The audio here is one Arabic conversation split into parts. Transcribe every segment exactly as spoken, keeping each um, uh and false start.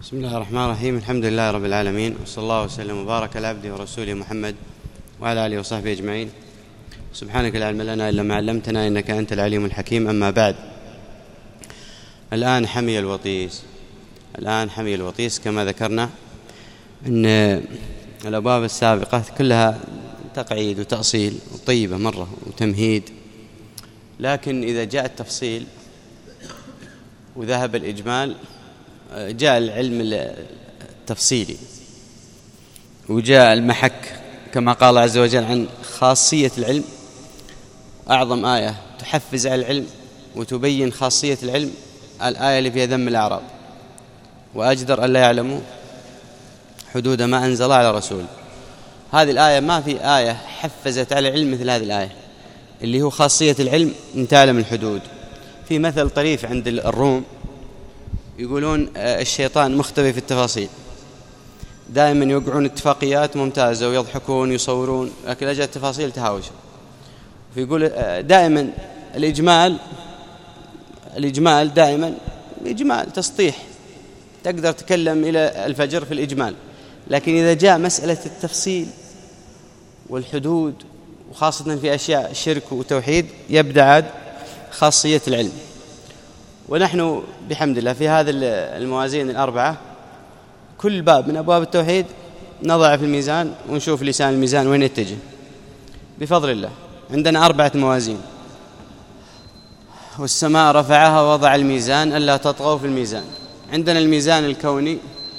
بسم الله الرحمن الرحيم. الحمد لله رب العالمين، وصلى الله وسلم وبارك على عبده ورسوله محمد وعلى آله وصحبه أجمعين. سبحانك لا علم لنا إلا ما علمتنا إنك أنت العليم الحكيم. أما بعد، الآن حمي الوطيس الآن حمي الوطيس كما ذكرنا أن الأبواب السابقة كلها تقعيد وتأصيل وطيبة مرة وتمهيد، لكن إذا جاء التفصيل وذهب الإجمال جاء العلم التفصيلي، وجاء المحك كما قال عز وجل عن خاصية العلم. أعظم آية تحفز على العلم وتبين خاصية العلم الآية اللي فيها ذم الأعراب، وأجدر ألا يعلموا حدود ما أنزل على رسول. هذه الآية ما في آية حفزت على العلم مثل هذه الآية، اللي هو خاصية العلم أن تعلم الحدود. في مثل طريف عند الروم يقولون الشيطان مختبئ في التفاصيل، دائما يوقعون اتفاقيات ممتازة ويضحكون ويصورون، لكن أجل التفاصيل تهاوشوا. فيقول دائما الإجمال الإجمال دائما الإجمال تسطيح، تقدر تكلم إلى الفجر في الإجمال، لكن إذا جاء مسألة التفصيل والحدود وخاصة في أشياء شرك وتوحيد يبدأ عاد خاصية العلم. ونحن بحمد الله في هذا الموازين الأربعة كل باب من أبواب التوحيد نضع في الميزان ونشوف لسان الميزان وين يتجه بفضل الله. عندنا أربعة موازين: والسماء رفعها ووضع الميزان ألا تطغوا في الميزان. عندنا الميزان الكوني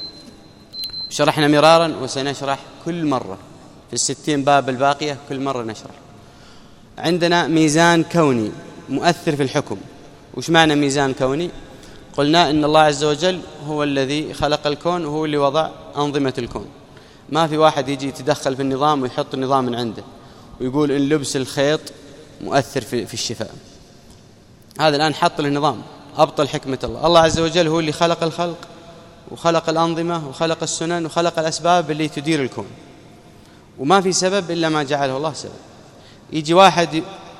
شرحنا مرارا وسنشرح كل مرة في الستين باب الباقية، كل مرة نشرح. عندنا ميزان كوني مؤثر في الحكم. وش معنى ميزان كوني؟ قلنا إن الله عز وجل هو الذي خلق الكون وهو اللي وضع أنظمة الكون. ما في واحد يجي يتدخل في النظام ويحط النظام من عنده ويقول إن لبس الخيط مؤثر في الشفاء. هذا الآن حط النظام، أبطل حكمة الله. الله عز وجل هو اللي خلق الخلق وخلق الأنظمة وخلق السنن وخلق الأسباب اللي تدير الكون، وما في سبب إلا ما جعله الله سبب. يجي واحد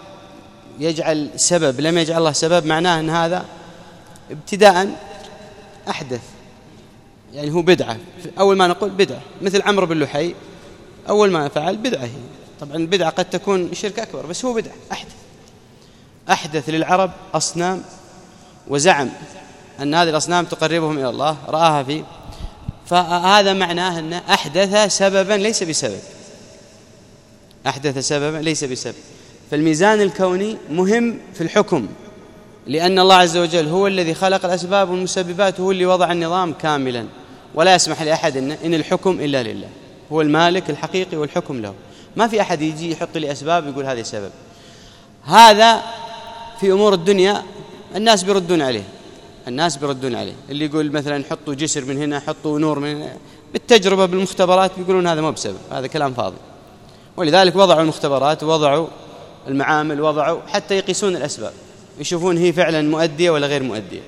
يجعل سبب لم يجعل الله سبب، معناه أن هذا ابتداء أحدث، يعني هو بدعة. أول ما نقول بدعة، مثل عمرو بن لحي أول ما فعل بدعة هي. طبعا البدعة قد تكون شرك أكبر، بس هو بدعة أحدث أحدث للعرب أصنام، وزعم أن هذه الأصنام تقربهم إلى الله، رآها فيه. فهذا معناه أن أحدث سببا ليس بسبب أحدث سببا ليس بسبب. فالميزان الكوني مهم في الحكم، لأن الله عز وجل هو الذي خلق الأسباب والمسببات، هو اللي وضع النظام كاملا، ولا يسمح لأحد إن الحكم إلا لله. هو المالك الحقيقي والحكم له. ما في أحد يجي يحط لي أسباب يقول هذه سبب. هذا في أمور الدنيا الناس بيردون عليه الناس بيردون عليه اللي يقول مثلا حطوا جسر من هنا، حطوا نور من هنا، بالتجربة بالمختبرات بيقولون هذا مو بسبب، هذا كلام فاضي. ولذلك وضعوا المختبرات ووضعوا المعامل، وضعوا حتى يقيسون الأسباب، يشوفون هي فعلا مؤدية ولا غير مؤدية.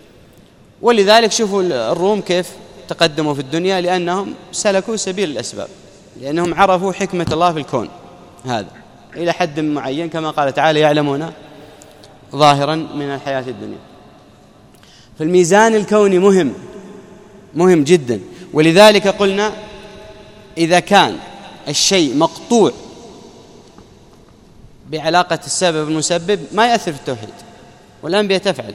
ولذلك شوفوا الروم كيف تقدموا في الدنيا، لأنهم سلكوا سبيل الأسباب، لأنهم عرفوا حكمة الله في الكون هذا إلى حد معين، كما قال تعالى: يعلمون ظاهرا من الحياة الدنيا. فالميزان الكوني مهم مهم جدا. ولذلك قلنا إذا كان الشيء مقطوع بعلاقة السبب المسبب ما يأثر في التوحيد، والأنبياء تفعله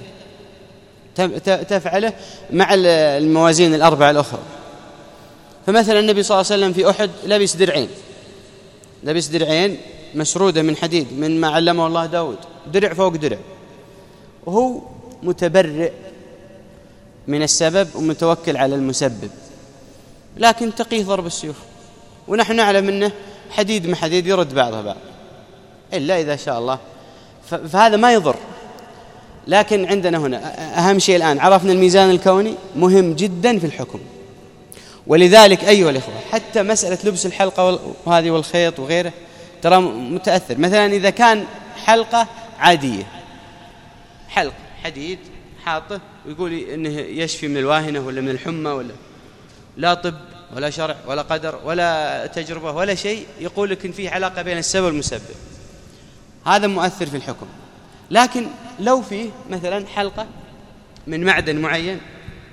تفعله مع الموازين الأربعة الأخرى. فمثلا النبي صلى الله عليه وسلم في أحد لبس درعين لبس درعين مشرودة من حديد، من ما علمه الله داود، درع فوق درع، وهو متبرئ من السبب ومتوكل على المسبب، لكن تقيه ضرب السيوف. ونحن نعلم أنه حديد مع حديد يرد بعضها بعض إلا إذا شاء الله، فهذا ما يضر. لكن عندنا هنا أهم شيء الآن عرفنا الميزان الكوني مهم جدا في الحكم. ولذلك أيها الإخوة حتى مسألة لبس الحلقة وهذه والخيط وغيره ترى متأثر. مثلا إذا كان حلقة عادية، حلقة حديد حاطه ويقول إنه يشفي من الواهنة ولا من الحمى، ولا لا طب ولا شرع ولا قدر ولا تجربة ولا شيء يقول لك إن فيه علاقة بين السبب والمسبب، هذا مؤثر في الحكم. لكن لو فيه مثلا حلقة من معدن معين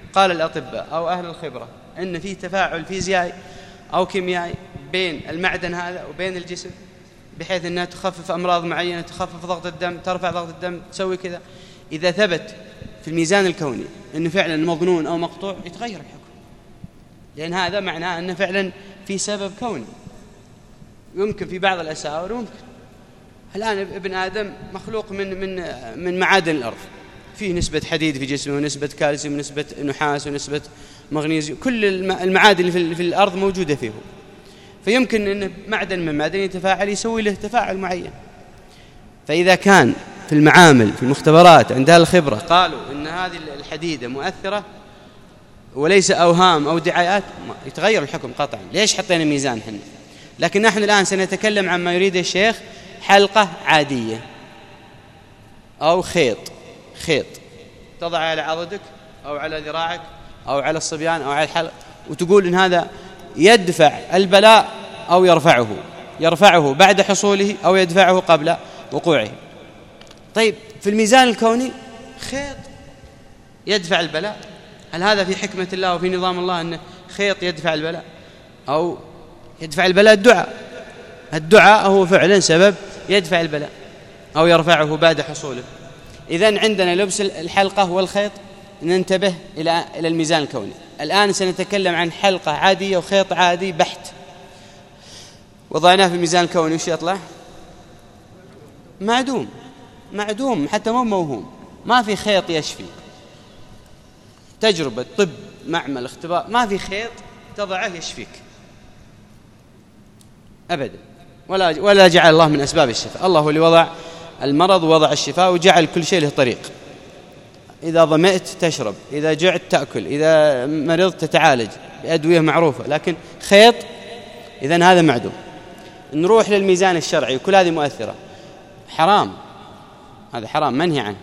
قال الأطباء أو أهل الخبرة أن في تفاعل فيزيائي أو كيميائي بين المعدن هذا وبين الجسم، بحيث أنها تخفف أمراض معينة، تخفف ضغط الدم، ترفع ضغط الدم، تسوي كذا. إذا ثبت في الميزان الكوني أنه فعلا مظنون أو مقطوع يتغير الحكم، لأن هذا معناه أنه فعلا في سبب كوني. يمكن في بعض الأساور ممكن الآن ابن آدم مخلوق من من من معادن الأرض، فيه نسبة حديد في جسمه ونسبة كالسيوم ونسبة نحاس ونسبة مغنيسيوم، كل المعادن اللي في الأرض موجودة فيه، فيمكن أن معدن من معدن يتفاعل يسوي له تفاعل معين. فإذا كان في المعامل في المختبرات عند أهل الخبرة قالوا أن هذه الحديدة مؤثرة وليس أوهام أو دعايات، يتغير الحكم قطعا. ليش حطينا ميزان حنا؟ لكن نحن الآن سنتكلم عن ما يريد الشيخ، حلقة عادية أو خيط خيط تضع على عضدك أو على ذراعك أو على الصبيان أو على الحلق، وتقول إن هذا يدفع البلاء أو يرفعه، يرفعه بعد حصوله أو يدفعه قبل وقوعه. طيب في الميزان الكوني خيط يدفع البلاء، هل هذا في حكمة الله وفي نظام الله أن خيط يدفع البلاء؟ أو يدفع البلاء الدعاء، الدعاء هو فعلا سبب يدفع البلاء أو يرفعه بعد حصوله. إذن عندنا لبس الحلقة والخيط، ننتبه إلى إلى الميزان الكوني. الآن سنتكلم عن حلقة عادية وخيط عادي بحت، وضعناه في الميزان الكوني، وش يطلع؟ معدوم، معدوم حتى مو موهوم، ما في خيط يشفي. تجربة طب معمل اختبار، ما في خيط تضعه يشفيك أبدا، ولا ولا جعل الله من أسباب الشفاء. الله هو اللي وضع المرض ووضع الشفاء وجعل كل شيء له طريق. إذا ظمئت تشرب، إذا جعت تأكل، إذا مرضت تتعالج بأدوية معروفة، لكن خيط إذن هذا معدوم. نروح للميزان الشرعي، وكل هذه مؤثرة، حرام، هذا حرام منهي عنه.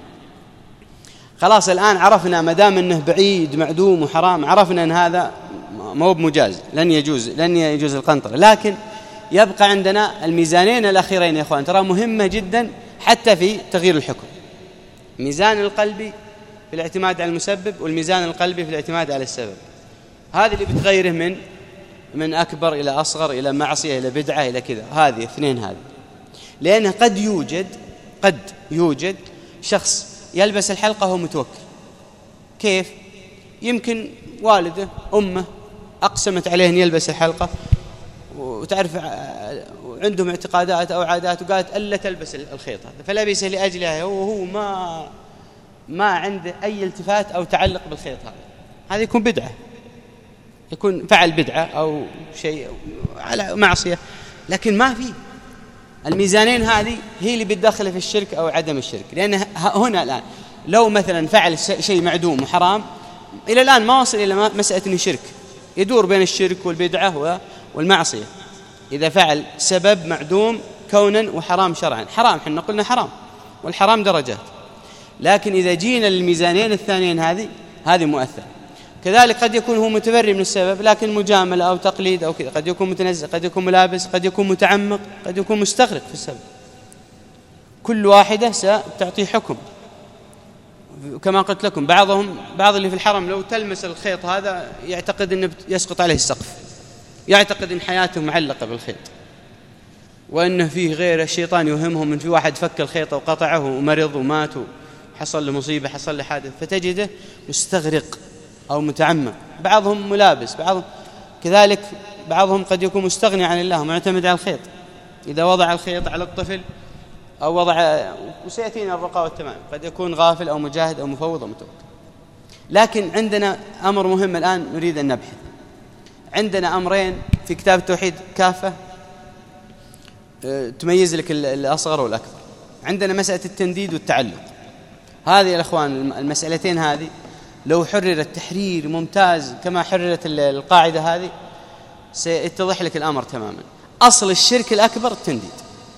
خلاص الآن عرفنا ما دام أنه بعيد معدوم وحرام، عرفنا أن هذا مو بمجاز، لن يجوز لن يجوز القنطرة. لكن يبقى عندنا الميزانين الأخيرين يا أخوان، ترى مهمة جدا حتى في تغيير الحكم. ميزان القلبي في الاعتماد على المسبب، والميزان القلبي في الاعتماد على السبب. هذه اللي بتغيره من من أكبر إلى أصغر، إلى معصية إلى بدعة إلى كذا، هذه اثنين هذه. لأنه قد يوجد قد يوجد شخص يلبس الحلقة وهو متوكل. كيف؟ يمكن والده أمه أقسمت عليه أن يلبس الحلقة، وتعرف عندهم اعتقادات أو عادات، وقالت ألا تلبس الخيط هذا، فلبسه لأجلها وهو ما ما عنده أي التفات أو تعلق بالخيط هذا. هذا يكون بدعة، يكون فعل بدعة أو شيء على معصية. لكن ما في الميزانين هذه هي اللي بتدخل في الشرك أو عدم الشرك. لأن هنا الآن لو مثلا فعل شيء معدوم وحرام، إلى الآن ما وصل إلى مسألة إنه شرك، يدور بين الشرك والبدعة والمعصية. إذا فعل سبب معدوم كونا وحرام شرعا، حرام حنا قلنا حرام، والحرام درجات. لكن إذا جينا للميزانين الثانيين هذه هذه مؤثر. كذلك قد يكون هو متبرئ من السبب، لكن مجاملة أو تقليد أو كذا، قد يكون متنزه، قد يكون ملابس، قد يكون متعمق، قد يكون مستغرق في السبب. كل واحدة ستعطي حكم. كما قلت لكم بعضهم بعض اللي في الحرم لو تلمس الخيط هذا يعتقد أنه يسقط عليه السقف، يعتقد أن حياته معلقة بالخيط، وأنه فيه غير الشيطان يوهمهم أن في واحد فك الخيط وقطعه ومرض ومات وحصل له مصيبة، حصل له حادث، فتجده مستغرق أو متعمق. بعضهم ملابس، بعضهم كذلك، بعضهم قد يكون مستغني عن الله معتمد على الخيط. إذا وضع الخيط على الطفل أو وضع، وسيأتينا الرقاء والتمام، قد يكون غافل أو مجاهد أو مفوض أو متوكل. لكن عندنا أمر مهم الآن نريد أن نبحث. عندنا أمرين في كتاب التوحيد كافة تميز لك الأصغر والأكبر. عندنا مسألة التنديد والتعلق. هذه يا أخوان المسألتين هذه لو حررت تحرير ممتاز كما حررت القاعدة هذه سيتضح لك الأمر تماما. أصل الشرك الأكبر التنديد.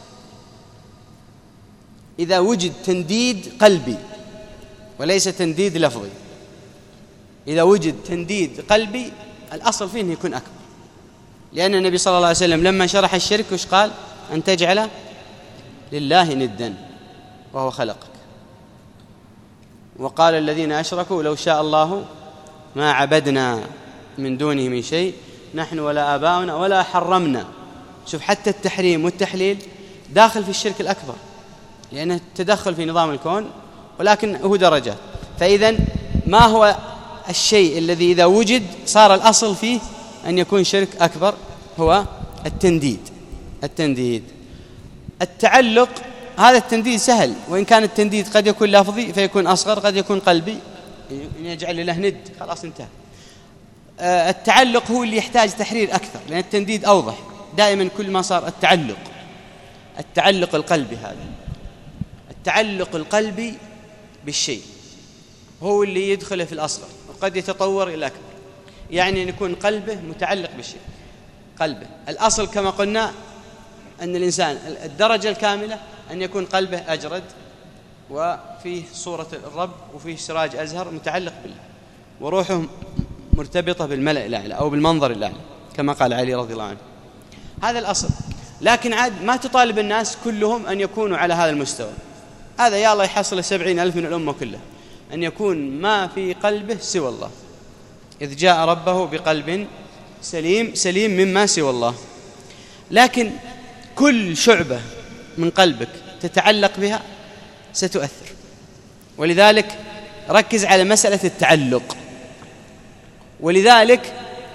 إذا وجد تنديد قلبي وليس تنديد لفظي، إذا وجد تنديد قلبي الأصل فيه أن يكون أكبر. لأن النبي صلى الله عليه وسلم لما شرح الشرك وش قال؟ أن تجعل لله ندا وهو خلقك. وقال الذين أشركوا لو شاء الله ما عبدنا من دونه من شيء نحن ولا آباؤنا ولا حرمنا. شوف حتى التحريم والتحليل داخل في الشرك الأكبر، لأنه تدخل في نظام الكون، ولكن هو درجات. فإذا ما هو الشيء الذي إذا وجد صار الأصل فيه أن يكون شرك أكبر؟ هو التنديد. التنديد التعلق، هذا التنديد سهل، وإن كان التنديد قد يكون لفظي فيكون أصغر، قد يكون قلبي يجعل له ند، خلاص انتهى. التعلق هو اللي يحتاج تحرير أكثر، لأن التنديد أوضح. دائما كل ما صار التعلق التعلق القلبي، هذا التعلق القلبي بالشيء هو اللي يدخله في الأصغر، وقد يتطور إلى أكبر. يعني أن يكون قلبه متعلق بالشيء، قلبه الأصل كما قلنا أن الإنسان الدرجة الكاملة أن يكون قلبه أجرد، وفيه صورة الرب، وفيه سراج أزهر متعلق بالله، وروحه مرتبطة بالملأ الأعلى أو بالمنظر الأعلى كما قال علي رضي الله عنه. هذا الأصل. لكن عاد ما تطالب الناس كلهم أن يكونوا على هذا المستوى. هذا يا الله يحصل سبعين ألف من الأمة كلها، أن يكون ما في قلبه سوى الله، إذ جاء ربه بقلب سليم سليم مما سوى الله. لكن كل شعبة من قلبك تتعلق بها ستؤثر، ولذلك ركز على مسألة التعلق. ولذلك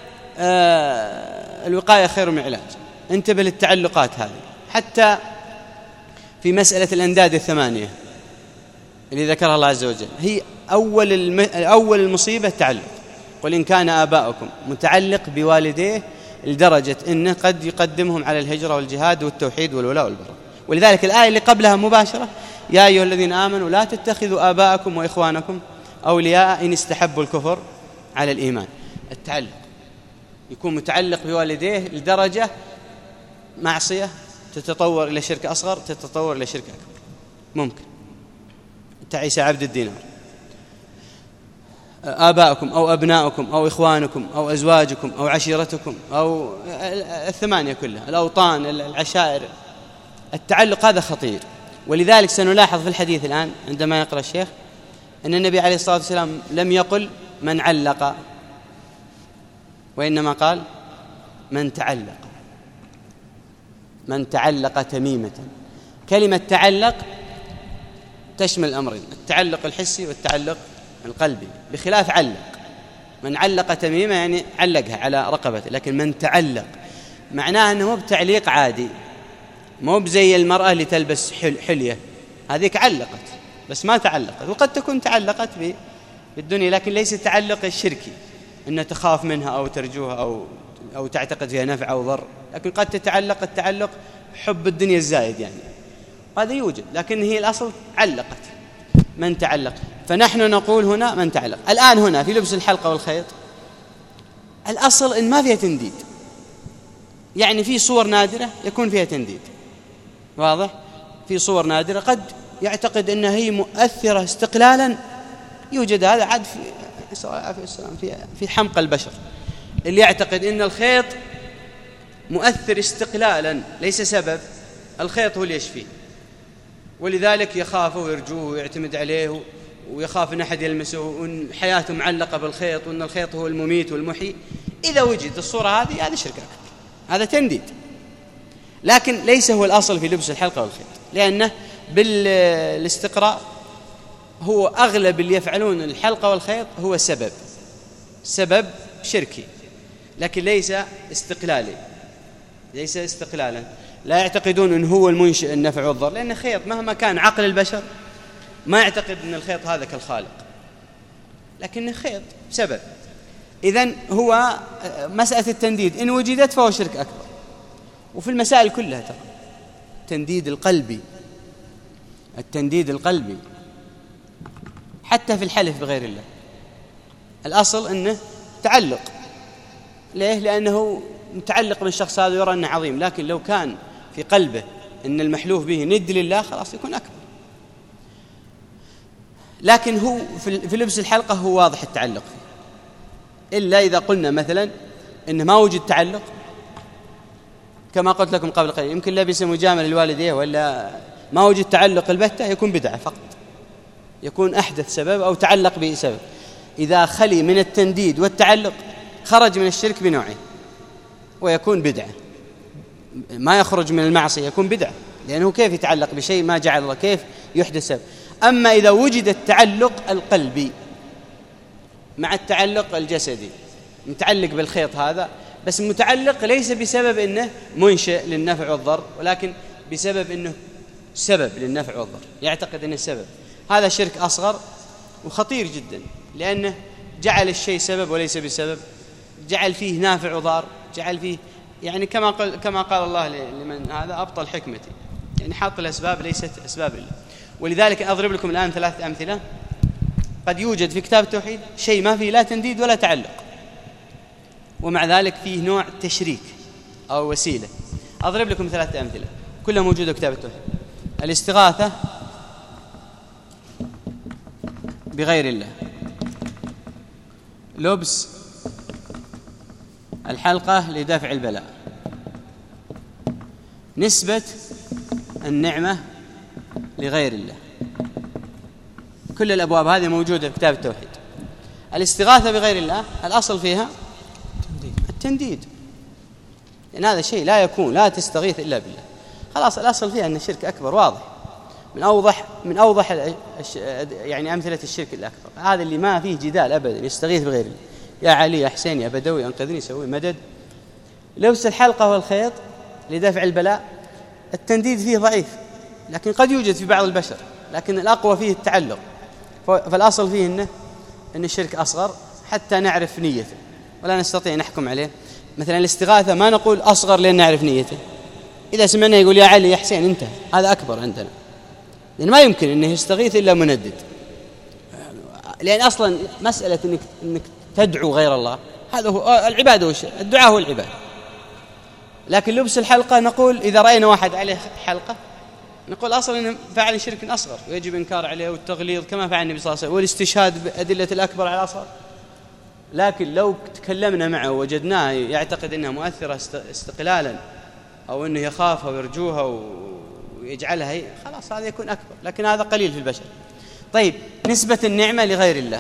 آه الوقاية خير من العلاج. انتبه للتعلقات هذه، حتى في مسألة الأنداد الثمانية اللي ذكرها الله عز وجل، هي أول الم... أول المصيبة التعلق. قل إن كان آباؤكم متعلق بوالديه لدرجة إنه قد يقدمهم على الهجرة والجهاد والتوحيد والولاء والبراء. ولذلك الآية اللي قبلها مباشرة: يا أيها الذين آمنوا لا تتخذوا آباءكم وإخوانكم أولياء إن استحبوا الكفر على الإيمان. التعلق يكون متعلق بوالديه لدرجة معصية تتطور إلى شرك أصغر، تتطور إلى شرك أكبر. ممكن تعيس عبد الدينار. آباءكم أو أبناؤكم أو إخوانكم أو أزواجكم أو عشيرتكم أو الثمانية كلها، الأوطان، العشائر. التعلق هذا خطير. ولذلك سنلاحظ في الحديث الآن عندما يقرأ الشيخ أن النبي عليه الصلاة والسلام لم يقل من علق، وإنما قال من تعلق. من تعلق تميمة. كلمة تعلق تشمل الأمرين: التعلق الحسي والتعلق القلبي، بخلاف علق. من علق تميمة يعني علقها على رقبته، لكن من تعلق معناه أنه مو بتعليق عادي، مو بزي المرأة اللي تلبس حلية، هذيك علقت بس ما تعلقت. وقد تكون تعلقت بالدنيا، لكن ليس التعلق الشركي أن تخاف منها أو ترجوها أو أو تعتقد فيها نفع أو ضر، لكن قد تتعلق التعلق حب الدنيا الزائد يعني، هذا يوجد، لكن هي الأصل علقت. من تعلق. فنحن نقول هنا من تعلق. الآن هنا في لبس الحلقة والخيط الأصل إن ما فيها تنديد، يعني في صور نادرة يكون فيها تنديد، واضح؟ في صور نادرة قد يعتقد أنها هي مؤثرة استقلالا، يوجد هذا عاد في في في حمق البشر، اللي يعتقد أن الخيط مؤثر استقلالا ليس سبب، الخيط هو اللي يشفيه، ولذلك يخافه ويرجوه ويعتمد عليه ويخاف أن أحد يلمسه، وأن حياته معلقة بالخيط، وأن الخيط هو المميت والمحيي. إذا وجد الصورة هذه هذا شرك أكبر، هذا تنديد. لكن ليس هو الأصل في لبس الحلقة والخيط، لأنه بالاستقراء هو أغلب اللي يفعلون الحلقة والخيط هو سبب سبب شركي، لكن ليس استقلالي، ليس استقلالا. لا يعتقدون أن هو المنشئ النفع والضر، لأن الخيط مهما كان عقل البشر ما يعتقد أن الخيط هذا كالخالق، لكن الخيط سبب. إذن هو مسألة التنديد إن وجدت فهو شرك أكبر. وفي المسائل كلها ترى التنديد القلبي، التنديد القلبي حتى في الحلف بغير الله الأصل أنه تعلق. ليه؟ لأنه متعلق بالشخص هذا ويرى أنه عظيم، لكن لو كان في قلبه أن المحلوف به ند لله خلاص يكون أكبر. لكن هو في لبس الحلقة هو واضح التعلق فيه، إلا إذا قلنا مثلا إن ما وجد تعلق كما قلت لكم قبل قليل، يمكن لبس مجامل الوالديه ولا ما وجد تعلق البتة، يكون بدعة فقط، يكون أحدث سبب أو تعلق به سبب. إذا خلي من التنديد والتعلق خرج من الشرك بنوعه ويكون بدعة. ما يخرج من المعصية، يكون بدعة، لأنه كيف يتعلق بشيء ما جعل الله، كيف يحدث سبب. أما إذا وجد التعلق القلبي مع التعلق الجسدي، متعلق بالخيط هذا، بس متعلق ليس بسبب أنه منشئ للنفع والضر، ولكن بسبب أنه سبب للنفع والضر، يعتقد أنه سبب، هذا شرك أصغر وخطير جدا، لأنه جعل الشيء سبب وليس بسبب، جعل فيه نافع وضار، جعل فيه يعني كما قال كما قال الله لمن هذا أبطل حكمتي، يعني حاط الأسباب ليست أسباب الله. ولذلك أضرب لكم الآن ثلاث أمثلة. قد يوجد في كتاب التوحيد شيء ما فيه لا تنديد ولا تعلق، ومع ذلك فيه نوع تشريك أو وسيلة. أضرب لكم ثلاث أمثلة كلها موجودة في كتاب التوحيد. الاستغاثة بغير الله، لبس الحلقة لدفع البلاء، نسبة النعمة لغير الله. كل الأبواب هذه موجودة في كتاب التوحيد. الاستغاثة بغير الله الأصل فيها التنديد، لأن هذا شيء لا يكون، لا تستغيث إلا بالله، خلاص الأصل فيها أن الشرك أكبر واضح، من أوضح من أوضح يعني أمثلة الشرك الأكبر، هذا اللي ما فيه جدال أبدا، يستغيث بغير الله، يا علي يا حسين يا بدوي أنقذني سوي مدد. لبس الحلقة والخيط لدفع البلاء، التنديد فيه ضعيف، لكن قد يوجد في بعض البشر، لكن الأقوى فيه التعلق، فالأصل فيه إنه إن الشرك أصغر حتى نعرف نيته ولا نستطيع نحكم عليه. مثلا الاستغاثة ما نقول أصغر لأن نعرف نيته، إذا سمعنا يقول يا علي يا حسين أنت، هذا أكبر عندنا، لأن ما يمكن إنه يستغيث إلا مندد، لأن أصلا مسألة إنك, إنك تدعو غير الله هذا هو العبادة، وش الدعاء هو العبادة. لكن لبس الحلقة نقول إذا رأينا واحد عليه حلقة نقول أصلا إنه فعل شرك أصغر ويجب إنكار عليه والتغليظ كما فعل النبي صلى الله عليه وسلم، والاستشهاد بأدلة الأكبر على الأصغر. لكن لو تكلمنا معه ووجدناه يعتقد أنها مؤثرة استقلالا أو أنه يخافها ويرجوها ويجعلها هي، خلاص هذا يكون أكبر، لكن هذا قليل في البشر. طيب نسبة النعمة لغير الله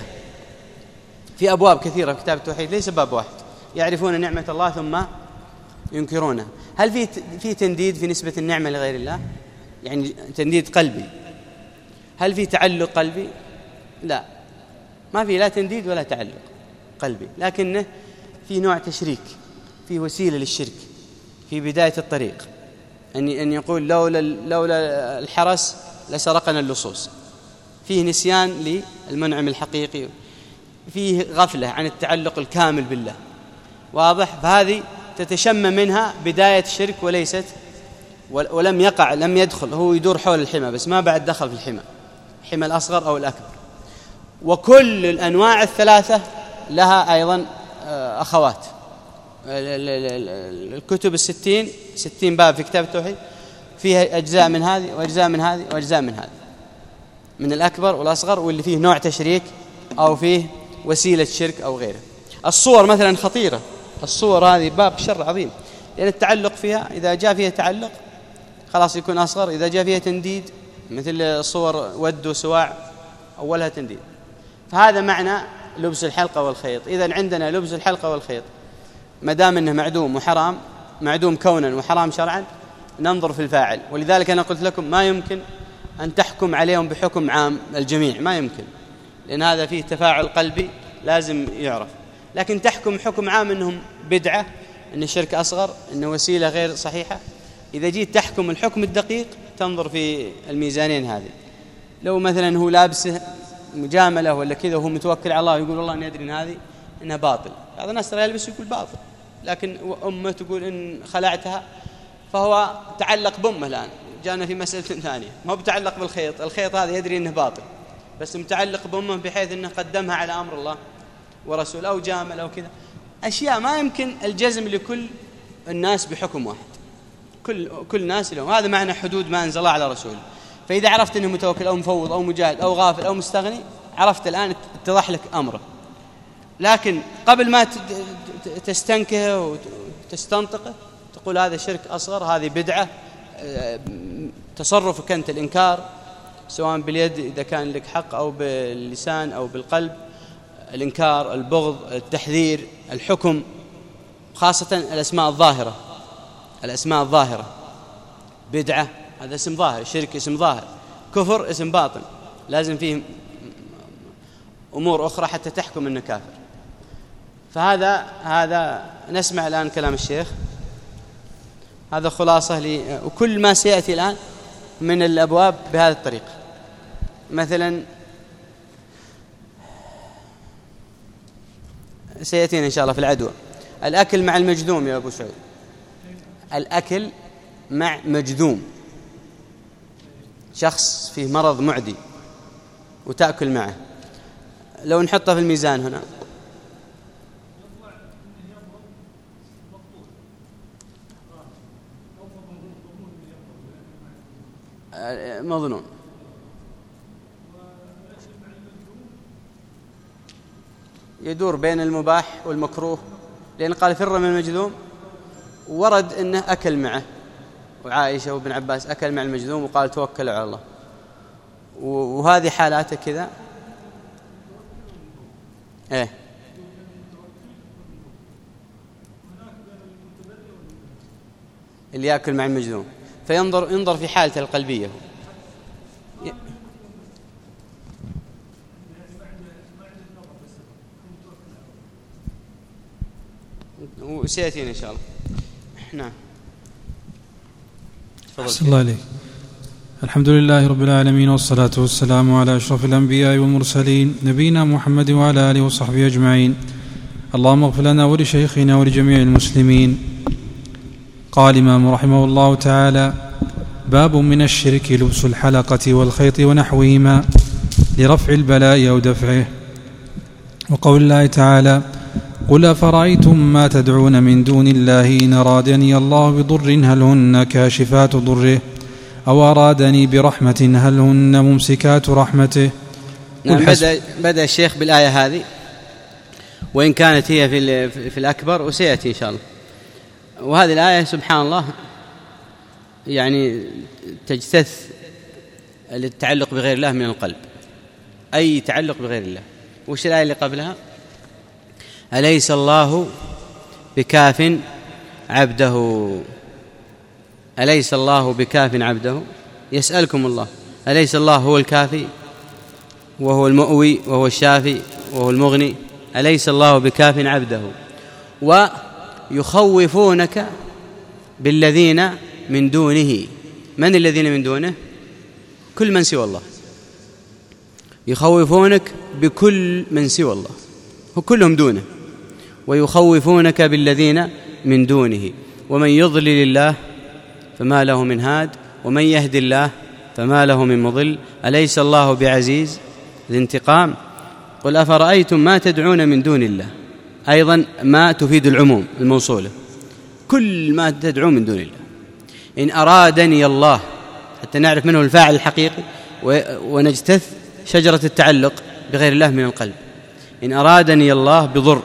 في أبواب كثيرة في كتاب التوحيد، ليس باب واحد، يعرفون نعمة الله ثم ينكرونها. هل في في تنديد في نسبة النعمة لغير الله؟ يعني تنديد قلبي. هل في تعلق قلبي؟ لا، ما في لا تنديد ولا تعلق قلبي، لكنه في نوع تشريك، في وسيلة للشرك في بداية الطريق، أن أن يقول لولا لولا الحرس لسرقنا اللصوص، فيه نسيان للمنعم الحقيقي، فيه غفلة عن التعلق الكامل بالله، واضح؟ فهذه تتشمم منها بداية الشرك وليست ولم يقع لم يدخل، هو يدور حول الحمى بس ما بعد دخل في الحمى، الحمى الأصغر أو الأكبر. وكل الأنواع الثلاثة لها أيضا أخوات. الكتب الستين ستين باب في كتاب التوحيد فيها أجزاء من هذه وأجزاء من هذه وأجزاء من هذه، من الأكبر والأصغر، واللي فيه نوع تشريك أو فيه وسيلة شرك أو غيره. الصور مثلا خطيرة، الصور هذه باب شر عظيم، لأن التعلق فيها إذا جاء فيها تعلق خلاص يكون أصغر، إذا جاء فيها تنديد مثل صور ود وسواع أولها تنديد. فهذا معنى لبس الحلقة والخيط. إذن عندنا لبس الحلقة والخيط ما دام أنه معدوم وحرام، معدوم كونا وحرام شرعا، ننظر في الفاعل. ولذلك أنا قلت لكم ما يمكن أن تحكم عليهم بحكم عام الجميع، ما يمكن، لأن هذا فيه تفاعل قلبي لازم يعرف. لكن تحكم حكم عام أنهم بدعة، أن الشرك أصغر، أنه وسيلة غير صحيحة. إذا جيت تحكم الحكم الدقيق تنظر في الميزانين هذه. لو مثلا هو لابسه مجاملة ولا كذا وهو متوكل على الله ويقول والله أني أدري أن هذه إنها باطل، بعض الناس ترى يلبس يقول باطل، لكن أمه تقول إن خلعتها فهو تعلق بأمه. الآن جانا في مسألة ثانية، ما هو بتعلق بالخيط، الخيط هذا يدري إنه باطل بس متعلق بأمه بحيث إنه قدمها على أمر الله ورسوله أو جامل أو كذا، أشياء ما يمكن الجزم لكل الناس بحكم واحد، كل كل ناس لهم. هذا معنى حدود ما أنزل الله على رسوله. فإذا عرفت أنه متوكل أو مفوض أو مجاهد أو غافل أو مستغني، عرفت الآن اتضح لك أمره. لكن قبل ما تستنكه وتستنطقه تقول هذا شرك أصغر، هذه بدعة، تصرفك أنت الإنكار سواء باليد إذا كان لك حق أو باللسان أو بالقلب، الإنكار، البغض، التحذير، الحكم، خاصة الأسماء الظاهرة. الأسماء الظاهرة، بدعة هذا اسم ظاهر، شرك اسم ظاهر، كفر اسم باطن، لازم فيه أمور أخرى حتى تحكم أنه كافر. فهذا هذا نسمع الآن كلام الشيخ، هذا خلاصة لي، وكل ما سيأتي الآن من الأبواب بهذا الطريقة. مثلا سيأتينا إن شاء الله في العدوى الأكل مع المجذوم يا أبو سعود، الأكل مع مجذوم، شخص فيه مرض معدي وتأكل معه، لو نحطه في الميزان هنا مظنون، يدور بين المباح والمكروه، لأن قال فر من المجذوم، ورد أنه أكل معه، وعائشة وابن عباس أكل مع المجذوم وقال توكل على الله، وهذه حالاته كذا. إيه اللي يأكل مع المجذوم، فينظر ينظر في حالته القلبية. وسيأتينا إن شاء الله. نعم. أحسن الله عليك. الحمد لله رب العالمين، والصلاة والسلام على أشرف الأنبياء والمرسلين، نبينا محمد وعلى آله وصحبه أجمعين. اللهم اغفر لنا ولشيخنا ولجميع المسلمين. قال الإمام رحمه الله تعالى: باب من الشرك لبس الحلقة والخيط ونحوهما لرفع البلاء أو دفعه. وقول الله تعالى: قل أفرأيتم ما تدعون من دون الله إن أرادني الله بضر هل هن كاشفات ضره أو أرادني برحمة هل هن ممسكات رحمته. نعم. بدأ, بدأ الشيخ بالآية هذه، وإن كانت هي في, في الأكبر، وسيأتي إن شاء الله. وهذه الآية سبحان الله يعني تجتث التعلق بغير الله من القلب، أي تعلق بغير الله. وش الآية اللي قبلها؟ أليس الله بكاف عبده، أليس الله بكاف عبده، يسألكم الله، أليس الله هو الكافي وهو المؤوي وهو الشافي وهو المغني، أليس الله بكاف عبده. ويخوفونك بالذين من دونه، من الذين من دونه؟ كل من سوى الله، يخوفونك بكل من سوى الله، وكلهم دونه. ويخوفونك بالذين من دونه ومن يضلل الله فما له من هاد ومن يهدي الله فما له من مضل أليس الله بعزيز ذي انتقام. قل أفرأيتم ما تدعون من دون الله، أيضا ما تفيد العموم الموصولة، كل ما تدعون من دون الله. إن أرادني الله، حتى نعرف منه الفاعل الحقيقي ونجتث شجرة التعلق بغير الله من القلب. إن أرادني الله بضر،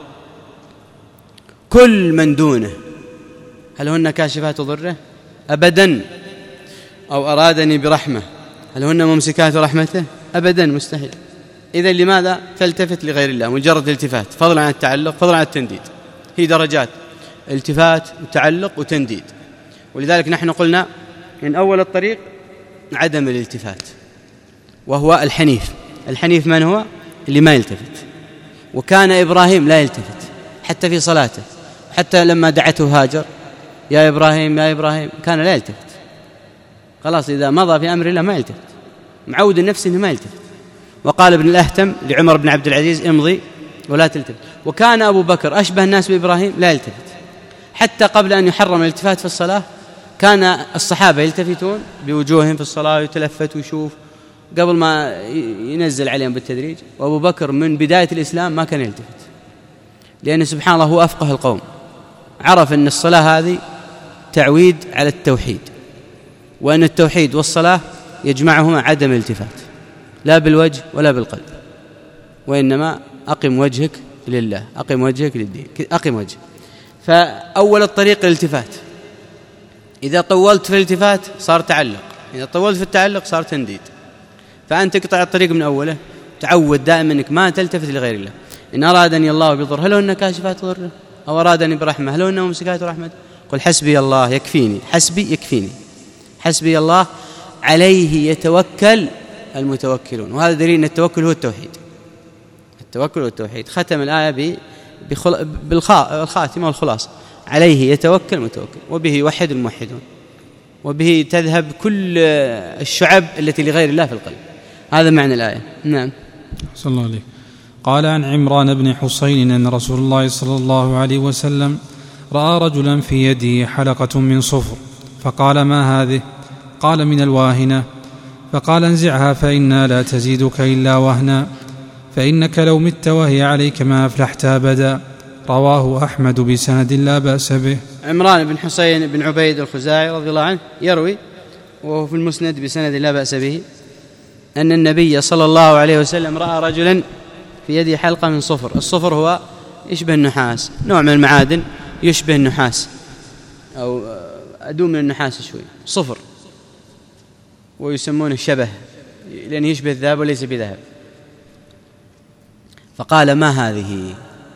كل من دونه هل هن كاشفات ضره؟ أبدا. أو أرادني برحمة هل هن ممسكات رحمته؟ أبدا، مستحيل. إذن لماذا تلتفت لغير الله؟ مجرد التفات، فضلا عن التعلق، فضلا عن التنديد، هي درجات: التفات وتعلق وتنديد. ولذلك نحن قلنا إن أول الطريق عدم الالتفات، وهو الحنيف. الحنيف من هو؟ اللي ما يلتفت. وكان إبراهيم لا يلتفت حتى في صلاته، حتى لما دعته هاجر يا إبراهيم يا إبراهيم كان لا يلتفت. خلاص إذا مضى في أمر الله ما يلتفت، معود النفس إنه ما يلتفت. وقال ابن الأهتم لعمر بن عبد العزيز: امضي ولا تلتفت. وكان أبو بكر أشبه الناس بإبراهيم لا يلتفت، حتى قبل أن يحرم الالتفات في الصلاة كان الصحابة يلتفتون بوجوههم في الصلاة ويتلفت ويشوف قبل ما ينزل عليهم بالتدريج. وأبو بكر من بداية الإسلام ما كان يلتفت، لأن سبحان الله هو أفقه القوم، عرف أن الصلاة هذه تعويد على التوحيد، وأن التوحيد والصلاة يجمعهما عدم الالتفات، لا بالوجه ولا بالقلب، وإنما أقم وجهك لله، أقم وجهك للدين، أقم وجهك. فأول الطريق الالتفات، إذا طولت في الالتفات صار تعلق، إذا طولت في التعلق صار تنديد. فأنت تقطع الطريق من أوله تعود دائما أنك ما تلتفت لغير الله. إن أرادني الله بضر هل هن كاشفات ضره، أو أرادني برحمة هل هن ممسكات رحمة. قل حسبي الله يكفيني، حسبي يكفيني، حسبي الله عليه يتوكل المتوكلون. وهذا دليل أن التوكل هو التوحيد، التوكل هو التوحيد. ختم الآية بالخاتمة والخلاصة: عليه يتوكل المتوكل وبه يوحد الموحدون وبه تذهب كل الشعب التي لغير الله في القلب. هذا معنى الآية. نعم. صلى الله عليه. قال عن عمران بن حسين أن رسول الله صلى الله عليه وسلم رأى رجلا في يده حلقة من صفر فقال: ما هذه؟ قال: من الواهنة. فقال: انزعها فإنها لا تزيدك إلا وهنا، فإنك لو مت وهي عليك ما أفلحت أبدا. رواه أحمد بسند لا بأس به. عمران بن حسين بن عبيد الخزاعي رضي الله عنه يروي وهو في المسند بسند لا بأس به أن النبي صلى الله عليه وسلم رأى رجلا في يده حلقة من صفر. الصفر هو يشبه النحاس، نوع من المعادن يشبه النحاس أو أدوم من النحاس شوي، صفر، ويسمونه شبه لأنه يشبه الذهب وليس بذهب. فقال: ما هذه؟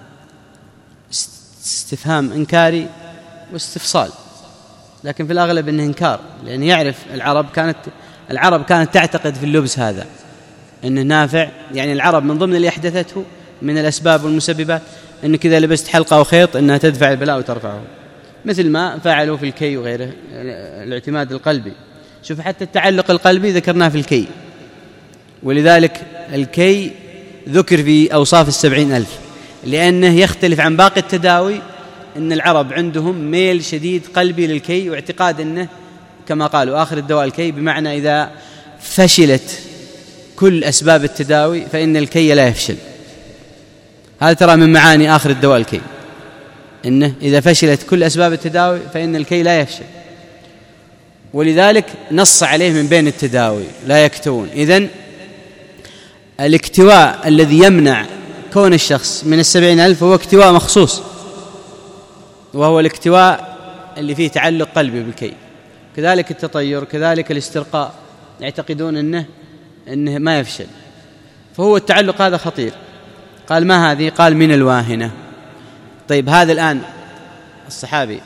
استفهام إنكاري واستفصال، لكن في الأغلب أنه إنكار، لأن يعرف العرب كانت العرب كانت تعتقد في اللبس هذا أنه نافع. يعني العرب من ضمن اللي أحدثته من الأسباب والمسببات أنك إذا لبست حلقة أو خيط أنها تدفع البلاء وترفعه، مثل ما فعلوا في الكي وغيره، الاعتماد القلبي. شوف حتى التعلق القلبي ذكرناه في الكي، ولذلك الكي ذكر في أوصاف السبعين ألف لأنه يختلف عن باقي التداوي. أن العرب عندهم ميل شديد قلبي للكي، واعتقاد أنه كما قالوا آخر الدواء الكي، بمعنى إذا فشلت كل أسباب التداوي فإن الكي لا يفشل. هذا ترى من معاني آخر الدواء الكي، إنه إذا فشلت كل أسباب التداوي فإن الكي لا يفشل، ولذلك نص عليه من بين التداوي لا يكتوون. إذن الاكتواء الذي يمنع كون الشخص من السبعين ألف هو اكتواء مخصوص، وهو الاكتواء اللي فيه تعلق قلبي بالكي. كذلك التطير، كذلك الاسترقاء، يعتقدون أنه, إنه ما يفشل، فهو التعلق هذا خطير. قال: ما هذه؟ قال: من الواهنة. طيب هذا الآن الصحابي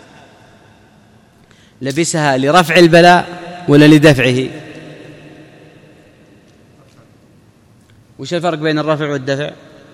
لبسها لرفع البلاء ولا لدفعه؟ وش الفرق بين الرفع والدفع؟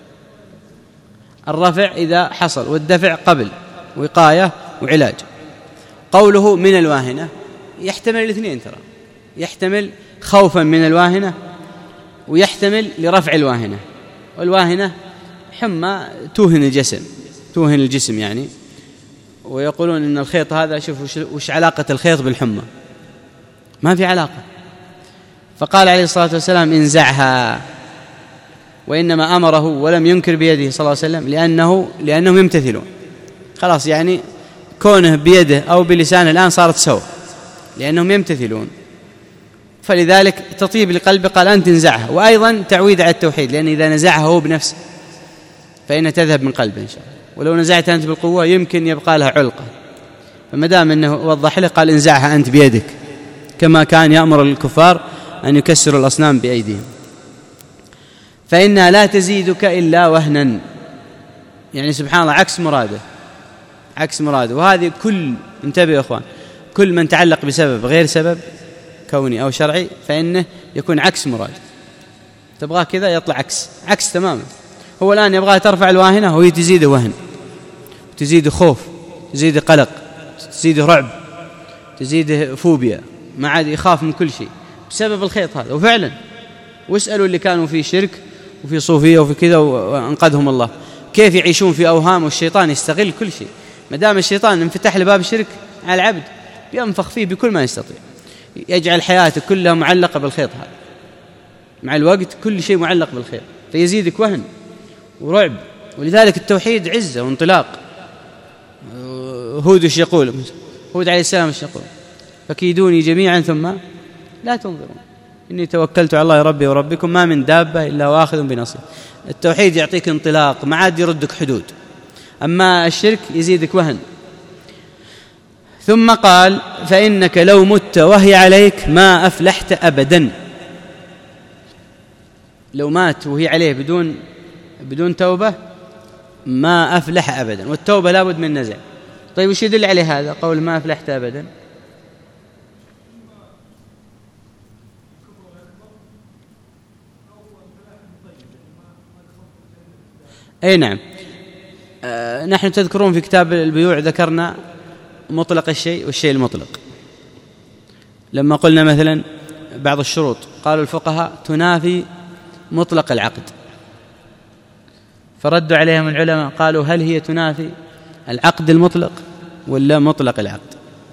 الرفع إذا حصل، والدفع قبل، وقاية وعلاج. قوله من الواهنة يحتمل الاثنين، ترى يحتمل خوفا من الواهنة ويحتمل لرفع الواهنة. والواهنة حمى توهن الجسم، توهن الجسم يعني، ويقولون إن الخيط هذا، شوف وش علاقة الخيط بالحمى؟ ما في علاقة. فقال عليه الصلاة والسلام: انزعها. وإنما أمره ولم ينكر بيده صلى الله عليه وسلم لأنه لأنهم يمتثلون. خلاص، يعني كونه بيده أو بلسانه الآن صارت سوا، لأنهم يمتثلون، فلذلك تطيب لقلبه. قال: أنت انزعها. وأيضا تعويد على التوحيد، لأن إذا نزعها هو بنفسه فإن تذهب من قلبه إن شاء الله، ولو نزعت أنت بالقوة يمكن يبقى لها علقة. فمدام أنه وضح له قال: انزعها أنت بيدك، كما كان يأمر الكفار أن يكسروا الأصنام بأيديهم. فإنها لا تزيدك إلا وهنا، يعني سبحان الله عكس مراده، عكس مراده. وهذه كل، انتبهوا يا أخوان، كل من تعلق بسبب غير سبب كوني أو شرعي فإنه يكون عكس مراده. تبغاه كذا يطلع عكس عكس تماما. هو الآن يبغاه ترفع الواهنة وهي تزيد وهن، تزيد خوف، تزيد قلق، تزيد رعب، تزيد فوبيا، ما عاد يخاف من كل شيء بسبب الخيط هذا. وفعلا واسألوا اللي كانوا في شرك وفي صوفية وفي كذا وأنقذهم الله، كيف يعيشون في أوهام، والشيطان يستغل كل شيء. ما دام الشيطان انفتح لباب الشرك على العبد ينفخ فيه بكل ما يستطيع، يجعل حياته كلها معلقة بالخيط هذا. مع الوقت كل شيء معلق بالخيط، فيزيدك وهن ورعب. ولذلك التوحيد عزة وانطلاق. هود ايش يقول؟ هود عليه السلام ايش يقول؟ فكيدوني جميعا ثم لا تنظرون إني توكلت على الله ربي وربكم ما من دابة إلا واخذ بنصيب. التوحيد يعطيك انطلاق، ما عاد يردك حدود. أما الشرك يزيدك وهن. ثم قال: فإنك لو مت وهي عليك ما أفلحت أبدا. لو مات وهي عليه بدون بدون توبة ما أفلح أبدا، والتوبة لابد من نزع. طيب وش يدل عليه هذا قول ما أفلحت أبدا؟ أي نعم. آه نحن تذكرون في كتاب البيوع ذكرنا مطلق الشيء والشيء المطلق، لما قلنا مثلا بعض الشروط قالوا الفقهاء تنافي مطلق العقد، فردوا عليهم العلماء قالوا هل هي تنافي العقد المطلق ولا مطلق العقد؟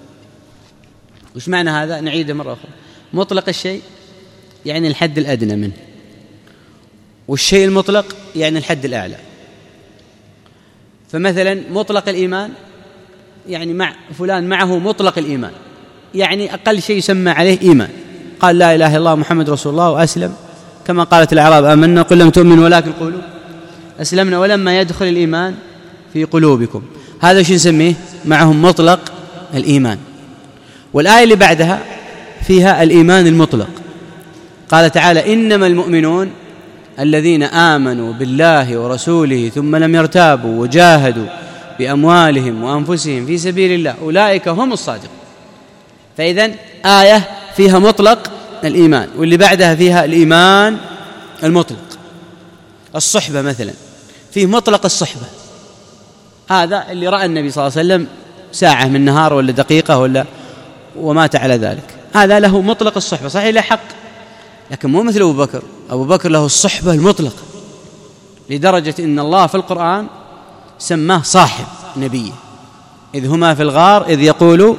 وش معنى هذا؟ نعيده مرة أخرى. مطلق الشيء يعني الحد الأدنى منه، والشيء المطلق يعني الحد الأعلى. فمثلا مطلق الإيمان يعني مع فلان معه مطلق الإيمان، يعني أقل شيء يسمى عليه إيمان، قال لا إله إلا الله محمد رسول الله وأسلم، كما قالت الأعراب آمنا قل لم تؤمنوا ولكن قولوا أسلمنا ولما يدخل الإيمان في قلوبكم، هذا شو نسميه؟ معهم مطلق الإيمان. والآية اللي بعدها فيها الإيمان المطلق، قال تعالى إنما المؤمنون الذين آمنوا بالله ورسوله ثم لم يرتابوا وجاهدوا بأموالهم وأنفسهم في سبيل الله أولئك هم الصادقون. فإذن آية فيها مطلق الإيمان، واللي بعدها فيها الإيمان المطلق. الصحبة مثلا فيه مطلق الصحبة، هذا اللي رأى النبي صلى الله عليه وسلم ساعة من نهار ولا دقيقة ولا ومات على ذلك، هذا له مطلق الصحبة، صحيح له حق، لكن مو مثل أبو بكر. أبو بكر له الصحبة المطلقة لدرجة إن الله في القرآن سماه صاحب نبيه، إذ هما في الغار إذ يقول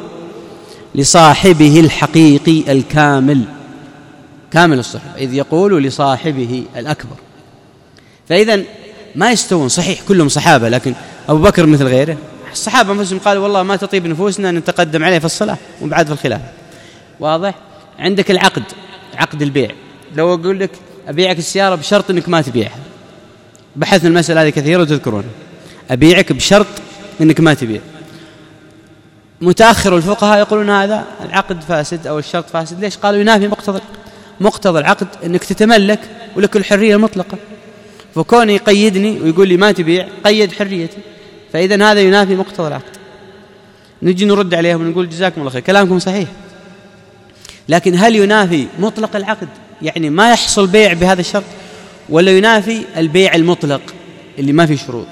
لصاحبه الحقيقي الكامل، كامل الصحبة، إذ يقول لصاحبه الأكبر. فإذن ما يستوون، صحيح كلهم صحابة، لكن أبو بكر مثل غيره. الصحابة أنفسهم قالوا والله ما تطيب نفوسنا أن نتقدم عليه في الصلاة وبعد في الخلافة. واضح؟ عندك العقد، عقد البيع، لو أقول لك أبيعك السيارة بشرط أنك ما تبيعها، بحثنا المسألة هذه كثيرا وتذكرون، أبيعك بشرط أنك ما تبيع. متأخر الفقهاء يقولون هذا العقد فاسد أو الشرط فاسد. ليش؟ قالوا ينافي مقتضى العقد. مقتضى العقد أنك تتملك ولك الحرية المطلقة، فكون يقيدني ويقول لي ما تبيع قيد حريتي، فإذن هذا ينافي مقتضى العقد. نجي نرد عليهم ونقول جزاكم الله خير، كلامكم صحيح، لكن هل ينافي مطلق العقد يعني ما يحصل بيع بهذا الشرط، ولا ينافي البيع المطلق اللي ما فيه شروط؟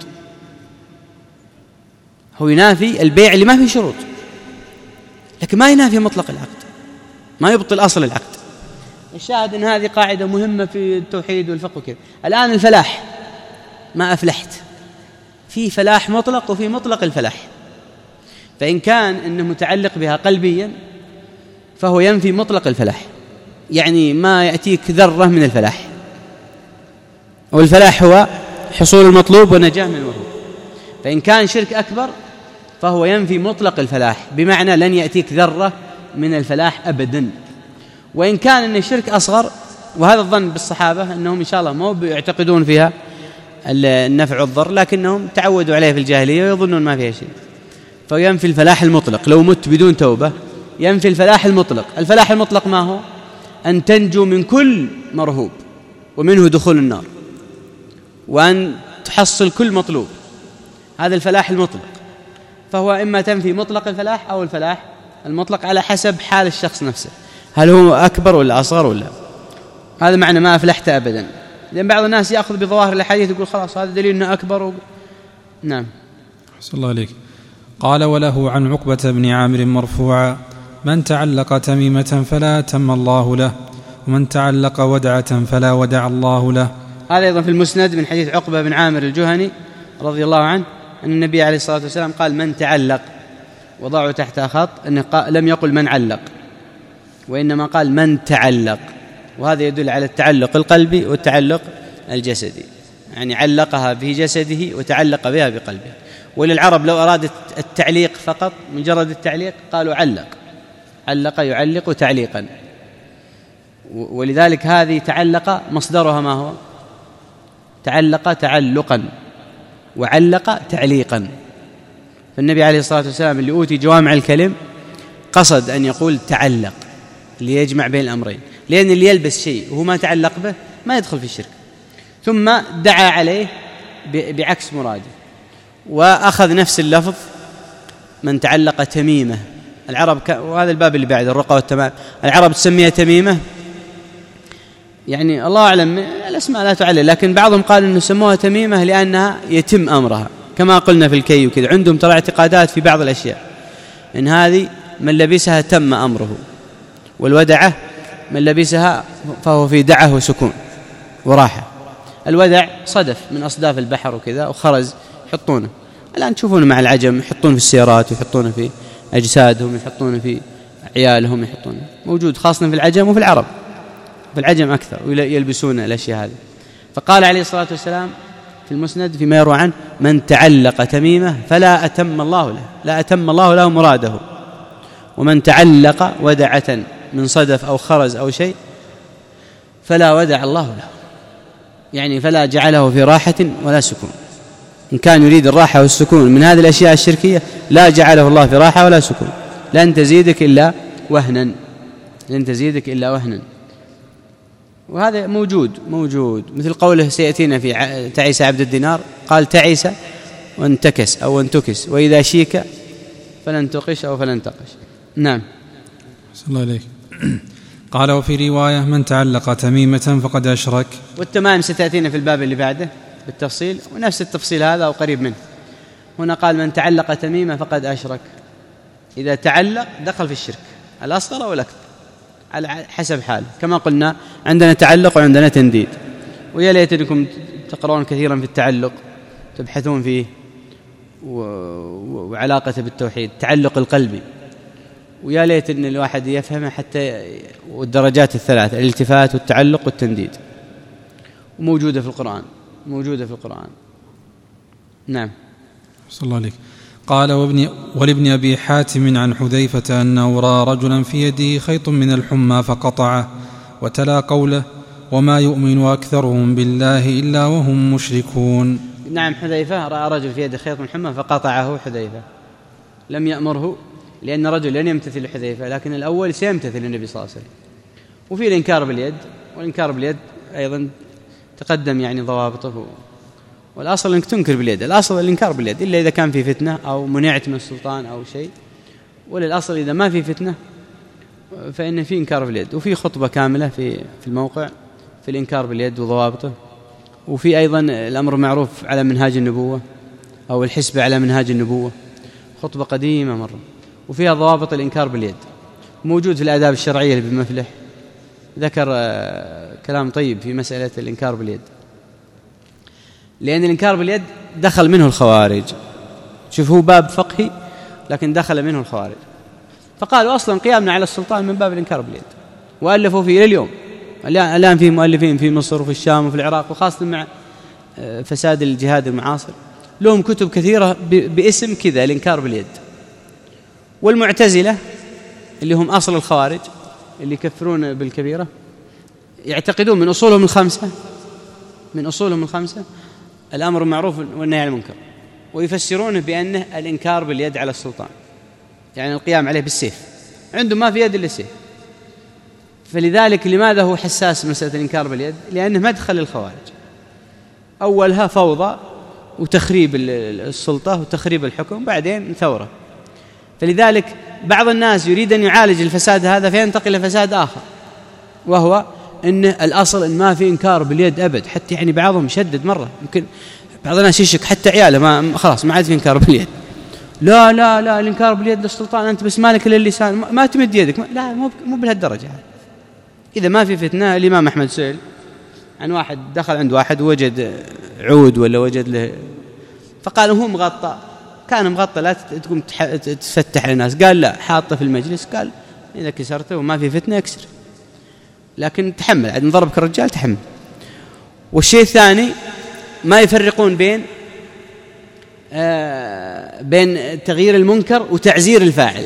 هو ينافي البيع اللي ما فيه شروط، لكن ما ينافي مطلق العقد، ما يبطل أصل العقد. الشاهد أن هذه قاعدة مهمة في التوحيد والفقه وكذا. الآن الفلاح، ما أفلحت، في فلاح مطلق وفي مطلق الفلاح، فإن كان إنه متعلق بها قلبيا فهو ينفي مطلق الفلاح، يعني ما يأتيك ذرة من الفلاح، والفلاح هو حصول المطلوب ونجاة من المرهوب. فإن كان شرك أكبر فهو ينفي مطلق الفلاح، بمعنى لن يأتيك ذرة من الفلاح أبدا. وإن كان إن الشرك أصغر، وهذا الظن بالصحابة أنهم إن شاء الله ما يعتقدون فيها النفع والضر، لكنهم تعودوا عليه في الجاهلية ويظنون ما فيها شيء، فينفي الفلاح المطلق. لو مت بدون توبة ينفي الفلاح المطلق. الفلاح المطلق ما هو؟ أن تنجو من كل مرهوب ومنه دخول النار، وأن تحصل كل مطلوب، هذا الفلاح المطلق. فهو إما تنفي مطلق الفلاح أو الفلاح المطلق على حسب حال الشخص نفسه، هل هو أكبر ولا أصغر ولا. هذا معنى ما أفلحت أبدا، لأن بعض الناس يأخذ بظواهر الحديث يقول خلاص هذا دليل أنه أكبر و... نعم. حسن الله عليك. قال وله عن عقبة بن عامر مرفوعا من تعلق تميمة فلا تم الله له، ومن تعلق ودعة فلا ودع الله له. هذا أيضا في المسند من حديث عقبة بن عامر الجهني رضي الله عنه أن النبي عليه الصلاة والسلام قال من تعلق، وضعوا تحت خط أنه لم يقل من علق، وإنما قال من تعلق، وهذا يدل على التعلق القلبي والتعلق الجسدي، يعني علقها في جسده وتعلق بها بقلبه. وللعرب لو أرادت التعليق فقط مجرد التعليق قالوا علق، علق يعلق تعليقا، ولذلك هذه تعلق مصدرها ما هو؟ تعلق تعلقا، وعلق تعليقا. فالنبي عليه الصلاة والسلام اللي أوتي جوامع الكلم قصد أن يقول تعلق ليجمع بين الأمرين، لأن اللي يلبس شيء وهو ما تعلق به ما يدخل في الشرك، ثم دعا عليه بعكس مراده، وأخذ نفس اللفظ من تعلق تميمة. العرب ك... وهذا الباب اللي بعد الرقى والتمام، العرب تسميها تميمة، يعني الله أعلم الأسماء لا تعلل، لكن بعضهم قال إنه سموها تميمة لأنها يتم أمرها، كما قلنا في الكي وكذا. عندهم ترى اعتقادات في بعض الأشياء إن هذه من لبسها تم أمره، والودعة من لبسها فهو في دعه وسكون وراحة. الودع صدف من أصداف البحر وكذا وخرز يحطونه، الآن تشوفونه مع العجم يحطونه في السيارات ويحطونه في أجسادهم، يحطونه في عيالهم، يحطونه موجود خاصة في العجم وفي العرب، في العجم أكثر ويلبسون الأشياء هذه. فقال عليه الصلاة والسلام في المسند فيما يروى عنه: من تعلق تميمة فلا أتم الله له، لا أتم الله له مراده، ومن تعلق ودعة من صدف أو خرز أو شيء فلا ودع الله له، يعني فلا جعله في راحة ولا سكون. إن كان يريد الراحة والسكون من هذه الأشياء الشركية لا جعله الله في راحة ولا سكون، لن تزيدك إلا وهنا، لن تزيدك إلا وهنا. وهذا موجود موجود مثل قوله سيأتينا في تعيس عبد الدينار، قال تعيس وانتكس أو انتكس، وإذا شيك فلن تقش أو فلن تقش. نعم. صلى الله عليك. قال: وفي رواية: من تعلق تميمة فقد أشرك. والتمائم ستأتينا في الباب اللي بعده بالتفصيل، ونفس التفصيل هذا أو قريب منه. هنا قال: من تعلق تميمة فقد أشرك. إذا تعلق دخل في الشرك الأصغر أو الأكبر على حسب حاله، كما قلنا عندنا تعلق وعندنا تنديد، ويا ليت انكم تقرؤون كثيرا في التعلق تبحثون فيه وعلاقته بالتوحيد، التعلق القلبي، ويا ليت ان الواحد يفهمه حتى، والدرجات الثلاث: الالتفات والتعلق والتنديد، وموجودة في القرآن، موجودة في القرآن. نعم. صلى الله عليك. قال: وابن ولابن أبي حاتم عن حذيفة أنه رأى رجلا في يده خيط من الحمى فقطعه، وتلا قوله: وما يؤمن أكثرهم بالله إلا وهم مشركون. نعم، حذيفة رأى رجل في يده خيط من حمى فقطعه. حذيفة لم يأمره لأن رجل لن يمتثل حذيفة، لكن الأول سيمتثل النبي صلى الله عليه وسلم. وفي الإنكار باليد، والإنكار باليد أيضا تقدم يعني ضوابطه، والأصل أنك تنكر باليد، الأصل الإنكار باليد إلا إذا كان في فتنة أو منعت من السلطان أو شيء، وللأصل إذا ما في فتنة فإن في إنكار باليد. وفي خطبة كاملة في في الموقع في الإنكار باليد وضوابطه، وفي أيضا الأمر معروف على منهاج النبوة أو الحسبة على منهاج النبوة، خطبة قديمة مرة، وفيها ضوابط الإنكار باليد، موجود في الآداب الشرعية لابن مفلح، ذكر كلام طيب في مسألة الإنكار باليد، لأن الإنكار باليد دخل منه الخوارج. شوف، هو باب فقهي لكن دخل منه الخوارج، فقالوا أصلا قيامنا على السلطان من باب الإنكار باليد، وألفوا فيه إلى اليوم. الآن فيه مؤلفين في مصر وفي الشام وفي العراق، وخاصة مع فساد الجهاد المعاصر لهم كتب كثيرة باسم كذا الإنكار باليد. والمعتزلة اللي هم أصل الخوارج اللي يكفرون بالكبيرة يعتقدون من أصولهم الخمسة من أصولهم الخمسة الأمر معروف والنهي عن المنكر، ويفسرونه بأنه الإنكار باليد على السلطان، يعني القيام عليه بالسيف، عندهم ما في يد إلا السيف. فلذلك لماذا هو حساس مسألة الإنكار باليد؟ لأنه مدخل للخوارج، أولها فوضى وتخريب السلطة وتخريب الحكم، بعدين ثورة. فلذلك بعض الناس يريد أن يعالج الفساد هذا فينتقل إلى فساد آخر، وهو إن الأصل إن ما في إنكار باليد أبد، حتى يعني بعضهم يشدد مرة، يمكن بعض الناس يشك حتى عياله ما خلاص ما عاد في إنكار باليد، لا لا لا الإنكار باليد للسلطان، أنت بس مالك إلا اللسان، ما تمد يدك، لا مو مو بهالدرجة. إذا ما في فتنة، الإمام أحمد سئل عن واحد دخل عند واحد ووجد عود ولا وجد له، فقال هو مغطى، كان مغطى لا تقوم تفتح للناس، قال لا حاطه في المجلس، قال إذا كسرته وما في فتنة اكسر، لكن تحمل، عاد ضربك الرجال تحمل. والشيء الثاني ما يفرقون بين آه بين تغيير المنكر وتعزير الفاعل،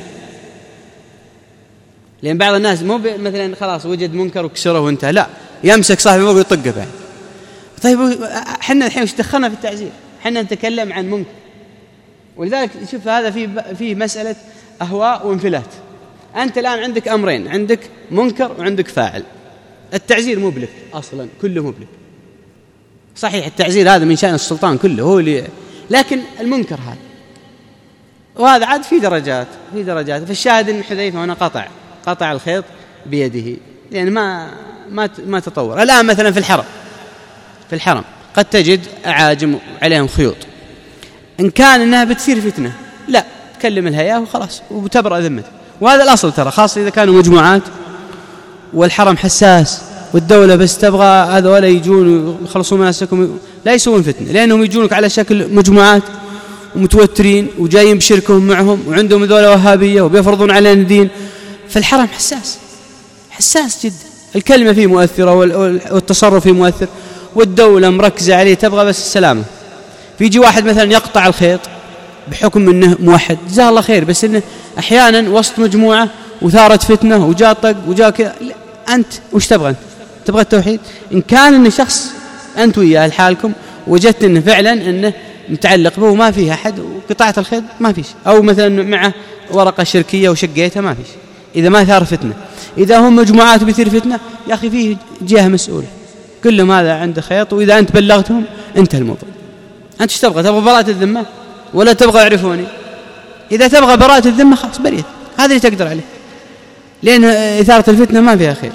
لأن بعض الناس مو مثلا خلاص وجد منكر وكسره وانتهى، لا يمسك صاحبه ويطقه بعد. طيب حنا الحين وش دخلنا في التعزير؟ حنا نتكلم عن منكر. ولذلك شوف هذا في في مسألة أهواء وانفلات. أنت الآن عندك أمرين، عندك منكر وعندك فاعل، التعزير مبلغ أصلا، كله مبلغ، صحيح التعزير هذا من شأن السلطان كله هو اللي، لكن المنكر هذا، وهذا عاد في درجات في درجات فالشاهد أن حذيفة هنا قطع قطع الخيط بيده، لأن ما ما ما تطور. الآن مثلا في الحرم في الحرم قد تجد أعاجم عليهم خيوط، إن كان إنها بتصير فتنة لا تكلم الهيئة وخلاص وتبرأ ذمته، وهذا الأصل ترى، خاصة إذا كانوا مجموعات والحرم حساس والدولة بس تبغى هذا ولا يجون يخلصون مناسكهم لا يسوون فتنة، لأنهم يجونك على شكل مجموعات ومتوترين وجايين بشركهم معهم وعندهم دولة وهابية وبيفرضون علينا الدين. فالحرم حساس حساس جدا، الكلمة فيه مؤثرة والتصرف فيه مؤثر، والدولة مركزة عليه تبغى بس السلامة. فيجي واحد مثلا يقطع الخيط بحكم أنه موحد جزاه الله خير، بس أنه أحيانا وسط مجموعة وثارت فتنة وجاء طق وجاء كذا، أنت وش تبغى؟ أنت تبغى التوحيد؟ إن كان أنه شخص أنت وياه لحالكم وجدت أنه فعلا أنه متعلق به وما فيها أحد وقطعت الخيط ما فيش، أو مثلا معه ورقة شركية وشقيتها ما فيش، إذا ما ثار فتنة. إذا هم مجموعات بيثير فتنة يا أخي فيه جهة مسؤولة كلهم هذا عنده خيط، وإذا أنت بلغتهم انتهى الموضوع. أنت ايش تبغى؟ تبغى براءة الذمة ولا تبغى يعرفوني؟ إذا تبغى براءة الذمة خلاص بريت، هذا اللي تقدر عليه، لأن إثارة الفتنة ما فيها خير.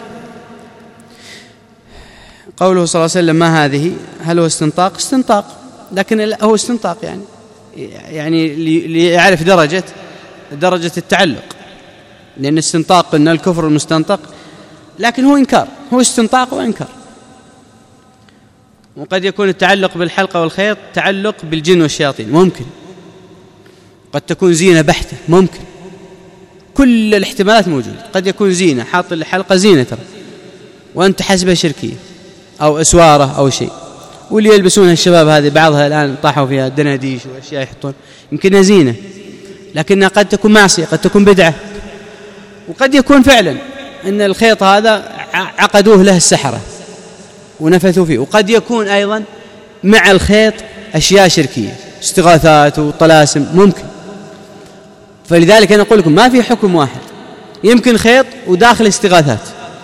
قوله صلى الله عليه وسلم ما هذه، هل هو استنطاق؟ استنطاق، لكن هو استنطاق يعني يعني ليعرف درجة درجة التعلق، لأن استنطاق قلنا الكفر المستنطق، لكن هو إنكار، هو استنطاق وإنكار. وقد يكون التعلق بالحلقة والخيط تعلق بالجن والشياطين، ممكن قد تكون زينة بحتة، ممكن كل الاحتمالات موجودة. قد يكون زينة حاط الحلقة زينة ترى وأنت حسبها شركية أو أسوارة أو شيء، واللي يلبسونها الشباب هذه بعضها الآن طاحوا فيها دناديش وأشياء يحطون، يمكنها زينة لكنها قد تكون معصية، قد تكون بدعة. وقد يكون فعلا أن الخيط هذا عقدوه له السحرة ونفثوا فيه، وقد يكون أيضا مع الخيط أشياء شركية استغاثات وطلاسم ممكن. فلذلك أنا أقول لكم ما في حكم واحد، يمكن خيط وداخل استغاثات،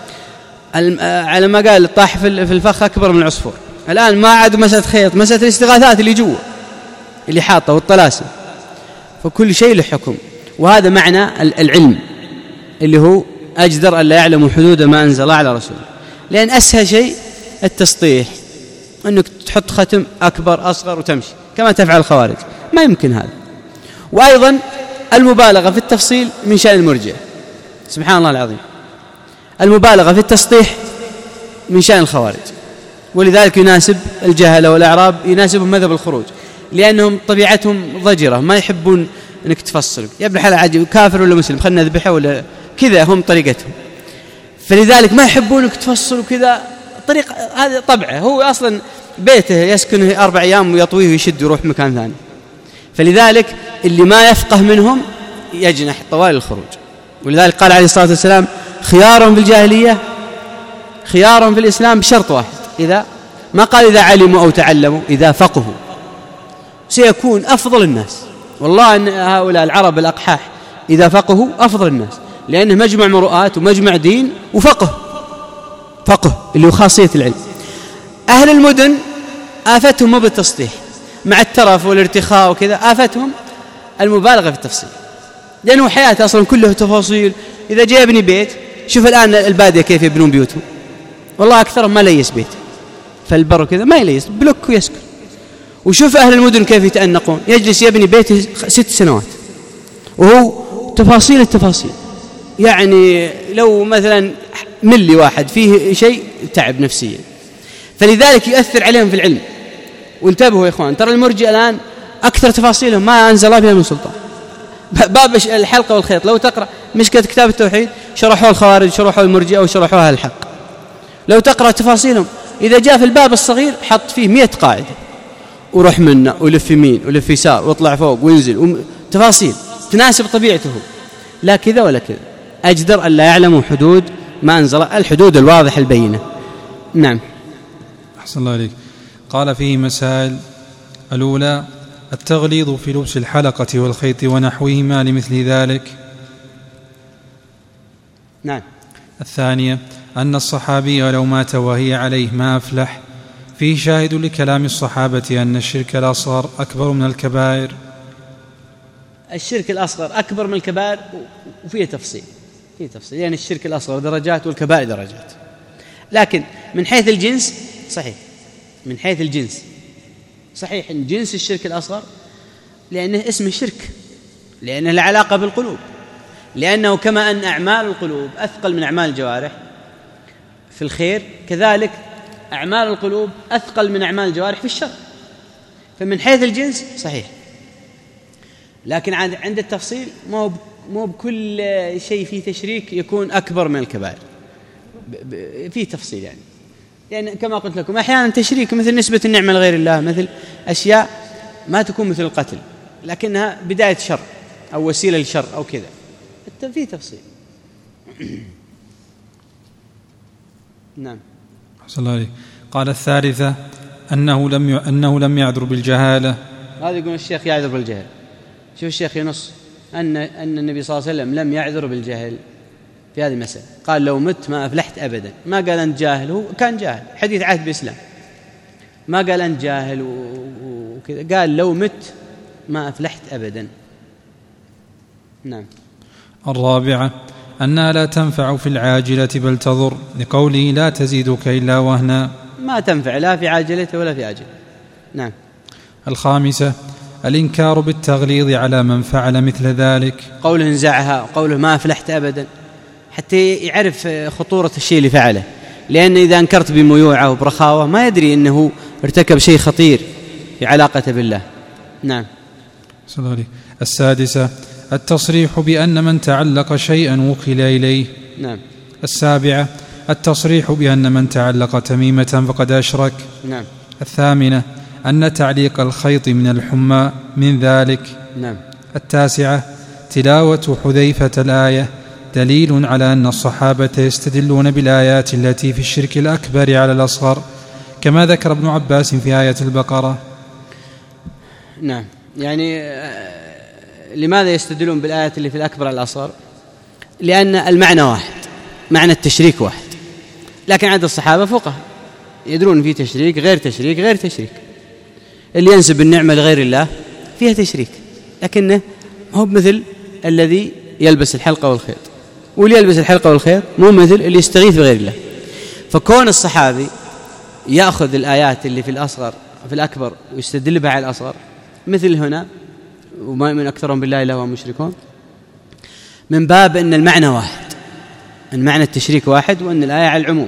على ما قال الطاح في الفخ أكبر من العصفور. الآن ما عاد مسألة خيط، مسألة الاستغاثات اللي جوا اللي حاطة والطلاسم، فكل شيء له حكم. وهذا معنى العلم اللي هو أجدر أن لا يعلم حدود ما أنزل الله على رسوله، لأن أسهل شيء التسطيح، أنك تحط ختم أكبر أصغر وتمشي كما تفعل الخوارج، ما يمكن هذا. وأيضا المبالغة في التفصيل من شأن المرجئة، سبحان الله العظيم، المبالغة في التسطيح من شأن الخوارج. ولذلك يناسب الجهل والأعراب يناسبهم مذهب الخروج، لأنهم طبيعتهم ضجرة ما يحبون أنك تفصل، يا ابن الحلال عجيب كافر ولا مسلم خلنا نذبحه ولا كذا، هم طريقتهم. فلذلك ما يحبونك تفصل وكذا، طريق هذا طبعه، هو أصلا بيته يسكن أربع أيام ويطويه ويشد ويروح مكان ثاني. فلذلك اللي ما يفقه منهم يجنح طوال الخروج. ولذلك قال عليه الصلاة والسلام خيارهم في الجاهلية خيارهم في الإسلام بشرط واحد، إذا ما قال إذا علموا أو تعلموا، إذا فقهوا سيكون أفضل الناس. والله أن هؤلاء العرب الأقحاح إذا فقهوا أفضل الناس، لأنه مجمع مروءات ومجمع دين وفقه، فقه اللي هو خاصية العلم. أهل المدن آفتهم مو بالتسطيح، مع الترف والارتخاء وكذا آفتهم المبالغة في التفصيل، لأنه حياته أصلا كله تفاصيل. إذا جاء يبني بيت، شوف الآن البادية كيف يبنون بيوتهم، والله أكثرهم ما ليس بيت، فالبر كذا ما يليس بلوك ويسكن. وشوف أهل المدن كيف يتأنقون، يجلس يبني بيت ست سنوات وهو تفاصيل التفاصيل، يعني لو مثلا ملي واحد فيه شيء تعب نفسيا. فلذلك يؤثر عليهم في العلم. وانتبهوا يا إخوان، ترى المرجئة الآن أكثر تفاصيلهم ما أنزل الله بها من سلطان. باب الحلقة والخيط لو تقرأ مشكلة كتاب التوحيد شرحوها الخوارج، شرحوها المرجئة وشرحوها الحق. لو تقرأ تفاصيلهم، إذا جاء في الباب الصغير حط فيه مئة قاعدة، وروح منه ولف يمين ولف يسار واطلع فوق وينزل، تفاصيل تناسب طبيعته، لا كذا ولا كذا. أجدر أن لا يعلموا حدود ما أنزل، الحدود الواضحة البينة. نعم. أحسن الله عليك. قال فيه مسائل: الأولى التغليظ في لبس الحلقة والخيط ونحوهما لمثل ذلك. نعم. الثانية أن الصحابي لو مات وهي عليه ما أفلح. فيه شاهد لكلام الصحابة أن الشرك الأصغر أكبر من الكبائر. الشرك الأصغر أكبر من الكبائر وفيه تفصيل، فيه تفصيل يعني الشرك الأصغر درجات والكبائر درجات، لكن من حيث الجنس صحيح، من حيث الجنس صحيح إن جنس الشرك الأصغر لأنه اسم الشرك، لأنه له علاقة بالقلوب، لأنه كما أن أعمال القلوب أثقل من أعمال الجوارح في الخير، كذلك أعمال القلوب أثقل من أعمال الجوارح في الشر، فمن حيث الجنس صحيح. لكن عند التفصيل مو مو بكل شيء فيه تشريك يكون أكبر من الكبائر، فيه تفصيل يعني. يعني كما قلت لكم أحيانا تشريك مثل نسبة النعمة لغير الله، مثل أشياء ما تكون مثل القتل لكنها بداية شر أو وسيلة للشر أو كذا، فيه تفصيل. نعم. صلى الله عليه. قال الثالثة أنه لم ي... أنه لم يعذر بالجهالة. هذا يقول الشيخ يعذر بالجهل. شوف الشيخ ينص أن أن النبي صلى الله عليه وسلم لم يعذر بالجهل في هذه المسألة، قال لو مت ما أفلحت أبدا، ما قال أنت جاهل، هو كان جاهل حديث عهد بإسلام، ما قال أنت جاهل وكذا، قال لو مت ما أفلحت أبدا. نعم. الرابعة أنها لا تنفع في العاجلة بل تضر، لقوله لا تزيدك إلا وهنا، ما تنفع لا في عاجلته ولا في آجله. نعم. الخامسة الإنكار بالتغليظ على من فعل مثل ذلك، قوله انزعها وقوله ما أفلحت أبدا، حتى يعرف خطورة الشيء اللي فعله، لأن إذا أنكرت بميوعة وبرخاوة ما يدري أنه ارتكب شيء خطير في علاقته بالله. نعم. صلى الله عليه. السادسة التصريح بأن من تعلق شيئا وكل إليه. نعم. السابعة التصريح بأن من تعلق تميمة فقد أشرك. نعم. الثامنة أن تعليق الخيط من الحمى من ذلك. نعم. التاسعة تلاوة حذيفة الآية دليل على أن الصحابة يستدلون بالآيات التي في الشرك الأكبر على الأصغر، كما ذكر ابن عباس في آية البقرة. نعم. يعني لماذا يستدلون بالآيات اللي في الأكبر على الأصغر؟ لأن المعنى واحد، معنى التشريك واحد، لكن عند الصحابة فقهاء يدرون في تشريك غير تشريك غير تشريك. اللي ينسب النعمة لغير الله فيها تشريك، لكنه هو مثل الذي يلبس الحلقة والخيط، واللي يلبس الحلقة والخيط مو مثل اللي يستغيث بغير الله. فكون الصحابي يأخذ الآيات اللي في الأصغر في الأكبر ويستدل بها على الأصغر، مثل هنا وما من أكثرهم بالله إلا هو مشركون، من باب أن المعنى واحد، المعنى التشريك واحد، وأن الآية على العموم.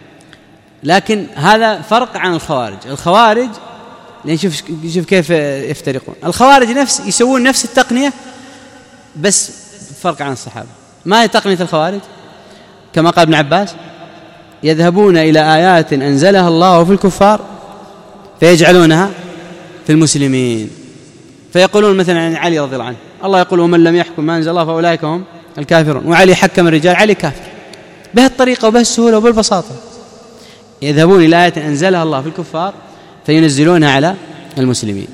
لكن هذا فرق عن الخوارج. الخوارج لأن شوف شوف كيف يفترقون. الخوارج نفس يسوون نفس التقنية بس فرق عن الصحابة. ما هي تقنية الخوارج؟ كما قال ابن عباس يذهبون إلى آيات أنزلها الله في الكفار فيجعلونها في المسلمين، فيقولون مثلا عن علي رضي الله عنه، الله يقول ومن لم يحكم ما أنزل الله فأولئك هم الكافرون، وعلي حكم الرجال، علي كافر. بهالطريقة وبهالسهولة وبالبساطة يذهبون إلى آية أنزلها الله في الكفار فينزلونها على المسلمين.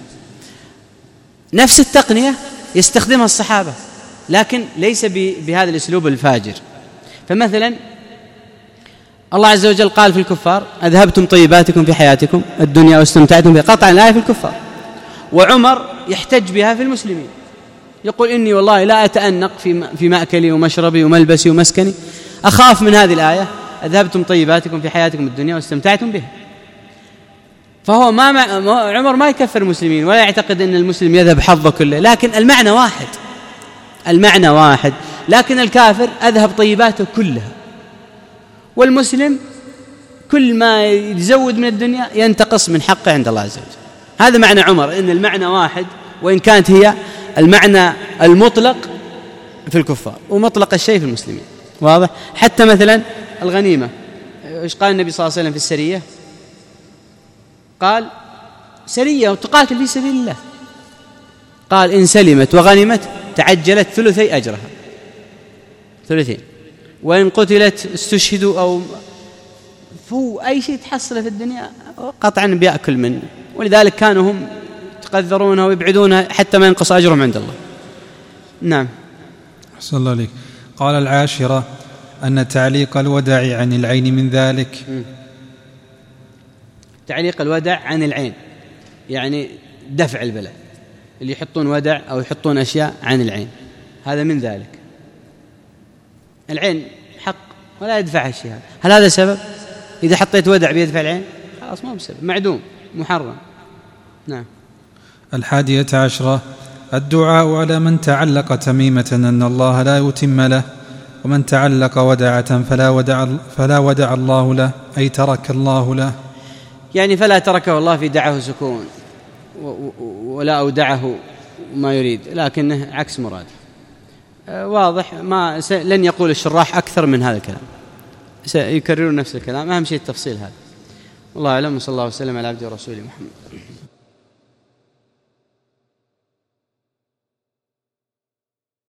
نفس التقنية يستخدمها الصحابة، لكن ليس بهذا الأسلوب الفاجر. فمثلا الله عز وجل قال في الكفار أذهبتم طيباتكم في حياتكم الدنيا واستمتعتم بها، قطعا الآية في الكفار. وعمر يحتج بها في المسلمين، يقول إني والله لا أتأنق في مأكلي ومشربي وملبسي ومسكني، أخاف من هذه الآية أذهبتم طيباتكم في حياتكم الدنيا واستمتعتم بها. فهو ما عمر ما يكفر المسلمين ولا يعتقد أن المسلم يذهب حظه كله، لكن المعنى واحد، المعنى واحد. لكن الكافر أذهب طيباته كلها، والمسلم كل ما يزود من الدنيا ينتقص من حقه عند الله عز وجل. هذا معنى عمر، إن المعنى واحد، وإن كانت هي المعنى المطلق في الكفار ومطلق الشيء في المسلمين. واضح؟ حتى مثلا الغنيمة، إيش قال النبي صلى الله عليه وسلم في السرية؟ قال سرية وتقاتل في سبيل الله، قال إن سلمت وغنمت تعجلت ثلثي أجرها، ثلثين، وإن قتلت استشهدوا أو فهو أي شيء تحصله في الدنيا قطعا بيأكل منه. ولذلك كانوا هم يتقذرونه ويبعدونه حتى ما ينقص أجرهم عند الله. نعم. أحسن الله عليك. قال العاشرة أن تعليق الوداع عن العين من ذلك. تعليق الودع عن العين يعني دفع البلاء، اللي يحطون ودع أو يحطون أشياء عن العين هذا من ذلك. العين حق ولا يدفعها الشيء هذا، هل هذا سبب؟ إذا حطيت ودع بيدفع العين خلاص ما بسبب، معدوم محرم. نعم. الحادية عشرة الدعاء على من تعلق تميمة أن الله لا يتم له، ومن تعلق ودعة فلا ودع, فلا ودع الله له، أي ترك الله له، يعني فلا تركه الله في دعه سكون ولا أودعه ما يريد، لكنه عكس مراد. واضح، ما لن يقول الشراح أكثر من هذا الكلام، سيكررون نفس الكلام، أهم شيء التفصيل هذا. والله أعلم، صلى الله وسلم على عبده ورسوله محمد.